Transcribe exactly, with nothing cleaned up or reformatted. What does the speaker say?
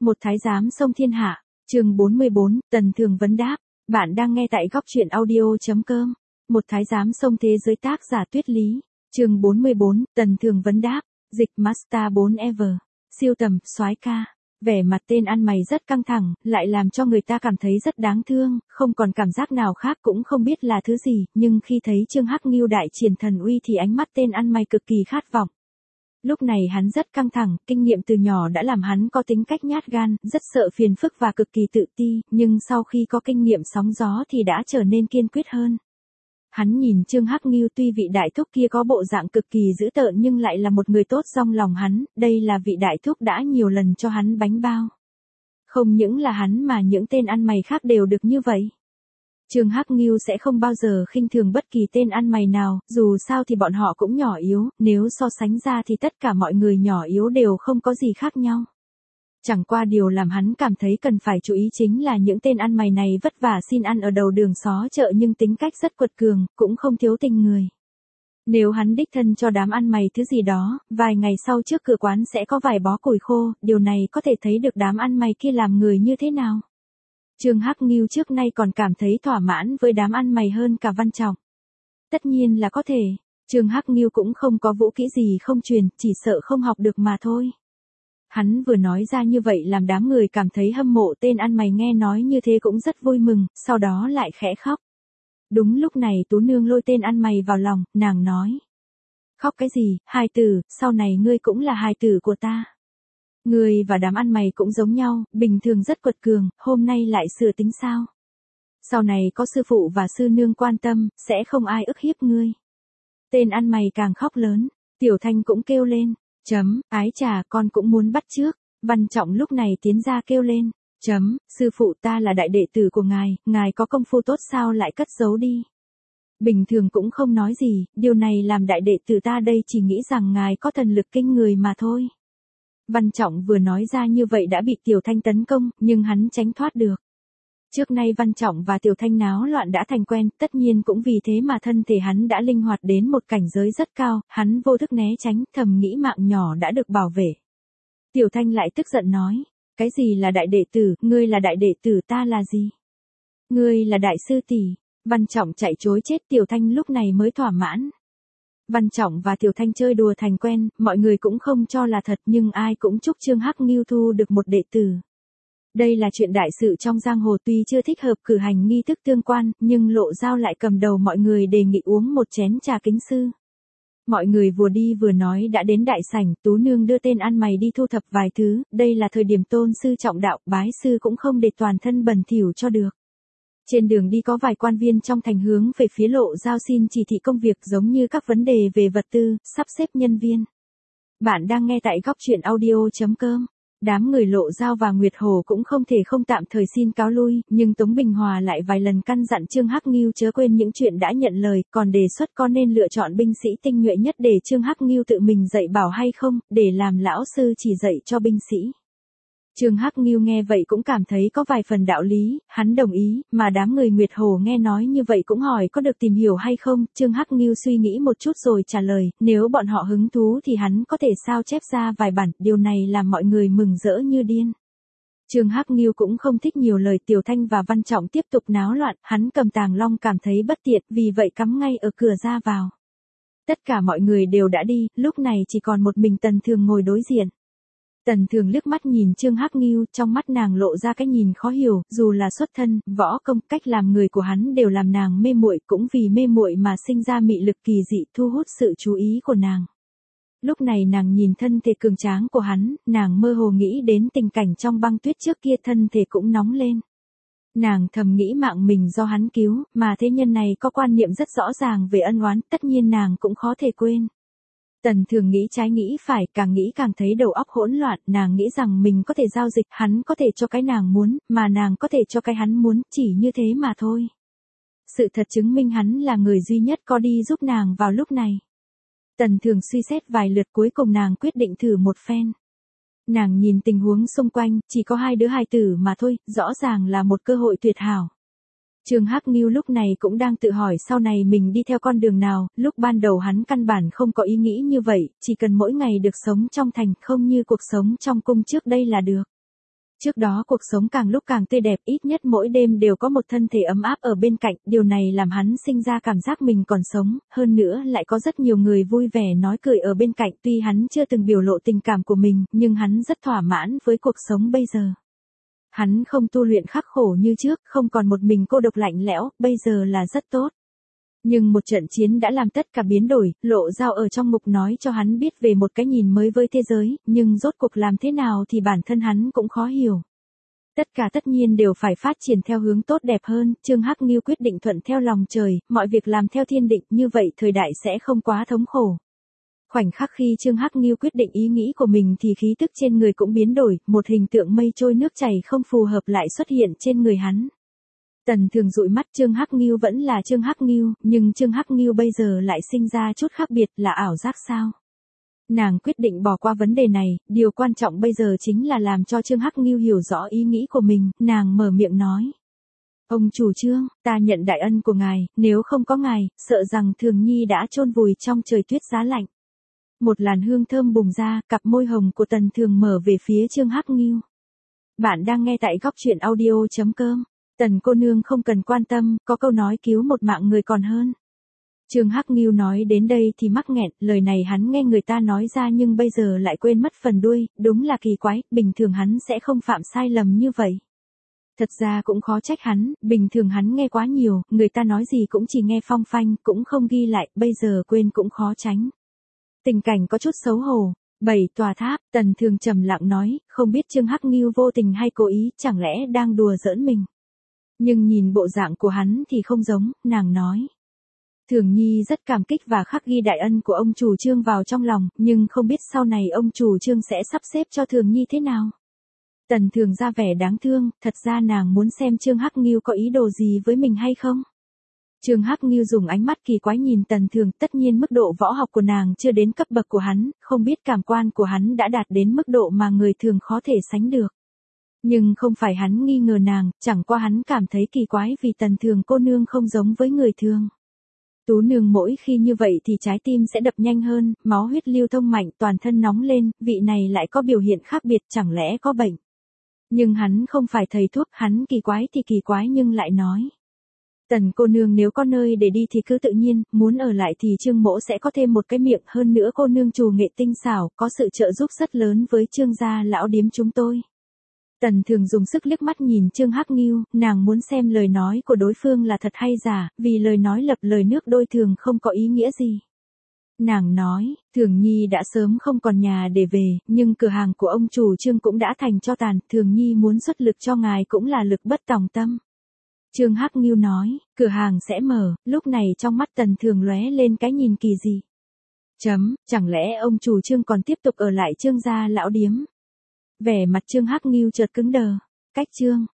Một thái giám xông thiên hạ, chương bốn mươi bốn, Tần Thường vấn đáp. Bạn đang nghe tại góc truyện audio.com. Một thái giám xông thế giới, tác giả Tuyết Lý. Chương bốn mươi bốn, Tần Thường vấn đáp. Dịch Master bốn Ever. Siêu tầm, soái ca. Vẻ mặt tên ăn mày rất căng thẳng, lại làm cho người ta cảm thấy rất đáng thương, không còn cảm giác nào khác cũng không biết là thứ gì, nhưng khi thấy Trương Hắc Ngưu đại triển thần uy thì ánh mắt tên ăn mày cực kỳ khát vọng. Lúc này hắn rất căng thẳng, kinh nghiệm từ nhỏ đã làm hắn có tính cách nhát gan, rất sợ phiền phức và cực kỳ tự ti, nhưng sau khi có kinh nghiệm sóng gió thì đã trở nên kiên quyết hơn. Hắn nhìn Trương Hắc Ngưu, tuy vị đại thúc kia có bộ dạng cực kỳ dữ tợn nhưng lại là một người tốt trong lòng hắn, đây là vị đại thúc đã nhiều lần cho hắn bánh bao. Không những là hắn mà những tên ăn mày khác đều được như vậy. Trương Hắc Ngưu sẽ không bao giờ khinh thường bất kỳ tên ăn mày nào, dù sao thì bọn họ cũng nhỏ yếu, nếu so sánh ra thì tất cả mọi người nhỏ yếu đều không có gì khác nhau. Chẳng qua điều làm hắn cảm thấy cần phải chú ý chính là những tên ăn mày này vất vả xin ăn ở đầu đường xó chợ nhưng tính cách rất quật cường, cũng không thiếu tình người. Nếu hắn đích thân cho đám ăn mày thứ gì đó, vài ngày sau trước cửa quán sẽ có vài bó củi khô, điều này có thể thấy được đám ăn mày kia làm người như thế nào. Trương Hắc Ngưu trước nay còn cảm thấy thỏa mãn với đám ăn mày hơn cả Văn Trọng. Tất nhiên là có thể, Trương Hắc Ngưu cũng không có vũ kỹ gì không truyền, chỉ sợ không học được mà thôi. Hắn vừa nói ra như vậy làm đám người cảm thấy hâm mộ, tên ăn mày nghe nói như thế cũng rất vui mừng, sau đó lại khẽ khóc. Đúng lúc này Tú Nương lôi tên ăn mày vào lòng, nàng nói. Khóc cái gì, hài tử, sau này ngươi cũng là hài tử của ta. Ngươi và đám ăn mày cũng giống nhau, bình thường rất quật cường, hôm nay lại sửa tính sao? Sau này có sư phụ và sư nương quan tâm, sẽ không ai ức hiếp ngươi. Tên ăn mày càng khóc lớn, Tiểu Thanh cũng kêu lên, chấm, ái trà con cũng muốn bắt chước. Văn Trọng lúc này tiến ra kêu lên, chấm, sư phụ ta là đại đệ tử của ngài, ngài có công phu tốt sao lại cất giấu đi. Bình thường cũng không nói gì, điều này làm đại đệ tử ta đây chỉ nghĩ rằng ngài có thần lực kinh người mà thôi. Văn Trọng vừa nói ra như vậy đã bị Tiểu Thanh tấn công, nhưng hắn tránh thoát được. Trước nay Văn Trọng và Tiểu Thanh náo loạn đã thành quen, tất nhiên cũng vì thế mà thân thể hắn đã linh hoạt đến một cảnh giới rất cao, hắn vô thức né tránh, thầm nghĩ mạng nhỏ đã được bảo vệ. Tiểu Thanh lại tức giận nói, cái gì là đại đệ tử, ngươi là đại đệ tử, ta là gì? Ngươi là đại sư tỷ. Văn Trọng chạy chối chết, Tiểu Thanh lúc này mới thỏa mãn. Văn Trọng và Tiểu Thanh chơi đùa thành quen, mọi người cũng không cho là thật nhưng ai cũng chúc Trương Hắc Ngưu thu được một đệ tử. Đây là chuyện đại sự trong giang hồ, tuy chưa thích hợp cử hành nghi thức tương quan, nhưng Lộ Giao lại cầm đầu mọi người đề nghị uống một chén trà kính sư. Mọi người vừa đi vừa nói đã đến đại sảnh, Tú Nương đưa tên ăn mày đi thu thập vài thứ, đây là thời điểm tôn sư trọng đạo, bái sư cũng không để toàn thân bẩn thỉu cho được. Trên đường đi có vài quan viên trong thành hướng về phía Lộ Giao xin chỉ thị công việc giống như các vấn đề về vật tư, sắp xếp nhân viên. Bạn đang nghe tại góc truyện audio.com. Đám người Lộ Giao và Nguyệt Hồ cũng không thể không tạm thời xin cáo lui, nhưng Tống Bình Hòa lại vài lần căn dặn Trương Hắc Ngưu chớ quên những chuyện đã nhận lời, còn đề xuất có nên lựa chọn binh sĩ tinh nhuệ nhất để Trương Hắc Ngưu tự mình dạy bảo hay không, để làm lão sư chỉ dạy cho binh sĩ. Trương Hắc Ngưu nghe vậy cũng cảm thấy có vài phần đạo lý, hắn đồng ý, mà đám người Nguyệt Hồ nghe nói như vậy cũng hỏi có được tìm hiểu hay không. Trương Hắc Ngưu suy nghĩ một chút rồi trả lời, nếu bọn họ hứng thú thì hắn có thể sao chép ra vài bản, điều này làm mọi người mừng rỡ như điên. Trương Hắc Ngưu cũng không thích nhiều lời, Tiểu Thanh và Văn Trọng tiếp tục náo loạn, hắn cầm tàng long cảm thấy bất tiện, vì vậy cắm ngay ở cửa ra vào. Tất cả mọi người đều đã đi, lúc này chỉ còn một mình Tần Thường ngồi đối diện. Tần Thường liếc mắt nhìn Trương Hắc Ngưu, trong mắt nàng lộ ra cái nhìn khó hiểu, dù là xuất thân, võ công, cách làm người của hắn đều làm nàng mê muội, cũng vì mê muội mà sinh ra mị lực kỳ dị thu hút sự chú ý của nàng. Lúc này nàng nhìn thân thể cường tráng của hắn, nàng mơ hồ nghĩ đến tình cảnh trong băng tuyết trước kia, thân thể cũng nóng lên. Nàng thầm nghĩ mạng mình do hắn cứu, mà thế nhân này có quan niệm rất rõ ràng về ân oán, tất nhiên nàng cũng khó thể quên. Tần Thường nghĩ trái nghĩ phải, càng nghĩ càng thấy đầu óc hỗn loạn, nàng nghĩ rằng mình có thể giao dịch, hắn có thể cho cái nàng muốn, mà nàng có thể cho cái hắn muốn, chỉ như thế mà thôi. Sự thật chứng minh hắn là người duy nhất có đi giúp nàng vào lúc này. Tần Thường suy xét vài lượt, cuối cùng nàng quyết định thử một phen. Nàng nhìn tình huống xung quanh, chỉ có hai đứa hài tử mà thôi, rõ ràng là một cơ hội tuyệt hảo. Trương Hắc Ngưu lúc này cũng đang tự hỏi sau này mình đi theo con đường nào, lúc ban đầu hắn căn bản không có ý nghĩ như vậy, chỉ cần mỗi ngày được sống trong thành, không như cuộc sống trong cung trước đây là được. Trước đó cuộc sống càng lúc càng tươi đẹp, ít nhất mỗi đêm đều có một thân thể ấm áp ở bên cạnh, điều này làm hắn sinh ra cảm giác mình còn sống, hơn nữa lại có rất nhiều người vui vẻ nói cười ở bên cạnh, tuy hắn chưa từng biểu lộ tình cảm của mình, nhưng hắn rất thỏa mãn với cuộc sống bây giờ. Hắn không tu luyện khắc khổ như trước, không còn một mình cô độc lạnh lẽo, bây giờ là rất tốt. Nhưng một trận chiến đã làm tất cả biến đổi, Lộ Dao ở trong mục nói cho hắn biết về một cái nhìn mới với thế giới, nhưng rốt cuộc làm thế nào thì bản thân hắn cũng khó hiểu. Tất cả tất nhiên đều phải phát triển theo hướng tốt đẹp hơn, Trương Hắc Ngưu quyết định thuận theo lòng trời, mọi việc làm theo thiên định, như vậy thời đại sẽ không quá thống khổ. Khoảnh khắc khi Trương Hắc Ngưu quyết định ý nghĩ của mình thì khí tức trên người cũng biến đổi, một hình tượng mây trôi nước chảy không phù hợp lại xuất hiện trên người hắn. Tần Thường dụi mắt, Trương Hắc Ngưu vẫn là Trương Hắc Ngưu, nhưng Trương Hắc Ngưu bây giờ lại sinh ra chút khác biệt, là ảo giác sao? Nàng quyết định bỏ qua vấn đề này, điều quan trọng bây giờ chính là làm cho Trương Hắc Ngưu hiểu rõ ý nghĩ của mình, nàng mở miệng nói. Ông chủ Trương, ta nhận đại ân của ngài, nếu không có ngài, sợ rằng Thường Nhi đã chôn vùi trong trời tuyết giá lạnh. Một làn hương thơm bùng ra, cặp môi hồng của Tần Thường mở về phía Trương Hắc Ngưu. Bạn đang nghe tại góc truyện audio chấm com. Tần cô nương không cần quan tâm, có câu nói cứu một mạng người còn hơn. Trương Hắc Ngưu nói đến đây thì mắc nghẹn, lời này hắn nghe người ta nói ra nhưng bây giờ lại quên mất phần đuôi, đúng là kỳ quái, bình thường hắn sẽ không phạm sai lầm như vậy. Thật ra cũng khó trách hắn, bình thường hắn nghe quá nhiều, người ta nói gì cũng chỉ nghe phong phanh, cũng không ghi lại, bây giờ quên cũng khó tránh. Tình cảnh có chút xấu hổ. Bảy tòa tháp, Tần Thường trầm lặng nói, không biết Trương Hắc Ngưu vô tình hay cố ý, chẳng lẽ đang đùa giỡn mình. Nhưng nhìn bộ dạng của hắn thì không giống, nàng nói. Thường Nhi rất cảm kích và khắc ghi đại ân của ông chủ Trương vào trong lòng, nhưng không biết sau này ông chủ Trương sẽ sắp xếp cho Thường Nhi thế nào. Tần Thường ra vẻ đáng thương, thật ra nàng muốn xem Trương Hắc Ngưu có ý đồ gì với mình hay không. Trương Hắc Ngưu dùng ánh mắt kỳ quái nhìn Tần Thường, tất nhiên mức độ võ học của nàng chưa đến cấp bậc của hắn, không biết cảm quan của hắn đã đạt đến mức độ mà người thường khó thể sánh được. Nhưng không phải hắn nghi ngờ nàng, chẳng qua hắn cảm thấy kỳ quái vì Tần Thường cô nương không giống với người thường. Tú nương mỗi khi như vậy thì trái tim sẽ đập nhanh hơn, máu huyết lưu thông mạnh, toàn thân nóng lên, vị này lại có biểu hiện khác biệt, chẳng lẽ có bệnh. Nhưng hắn không phải thầy thuốc, hắn kỳ quái thì kỳ quái nhưng lại nói. Tần cô nương nếu có nơi để đi thì cứ tự nhiên, muốn ở lại thì Trương mỗ sẽ có thêm một cái miệng, hơn nữa cô nương trù nghệ tinh xảo, có sự trợ giúp rất lớn với Trương gia lão điếm chúng tôi. Tần Thường dùng sức liếc mắt nhìn Trương Hắc Ngưu, nàng muốn xem lời nói của đối phương là thật hay giả, vì lời nói lập lời nước đôi thường không có ý nghĩa gì. Nàng nói, Thường Nhi đã sớm không còn nhà để về, nhưng cửa hàng của ông chủ Trương cũng đã thành tro tàn, Thường Nhi muốn xuất lực cho ngài cũng là lực bất tòng tâm. Trương Hắc Ngưu nói, cửa hàng sẽ mở, lúc này trong mắt Tần Thường lóe lên cái nhìn kỳ dị. Chấm, chẳng lẽ ông chủ Trương còn tiếp tục ở lại Trương gia lão điếm? Vẻ mặt Trương Hắc Ngưu chợt cứng đờ. Cách Trương,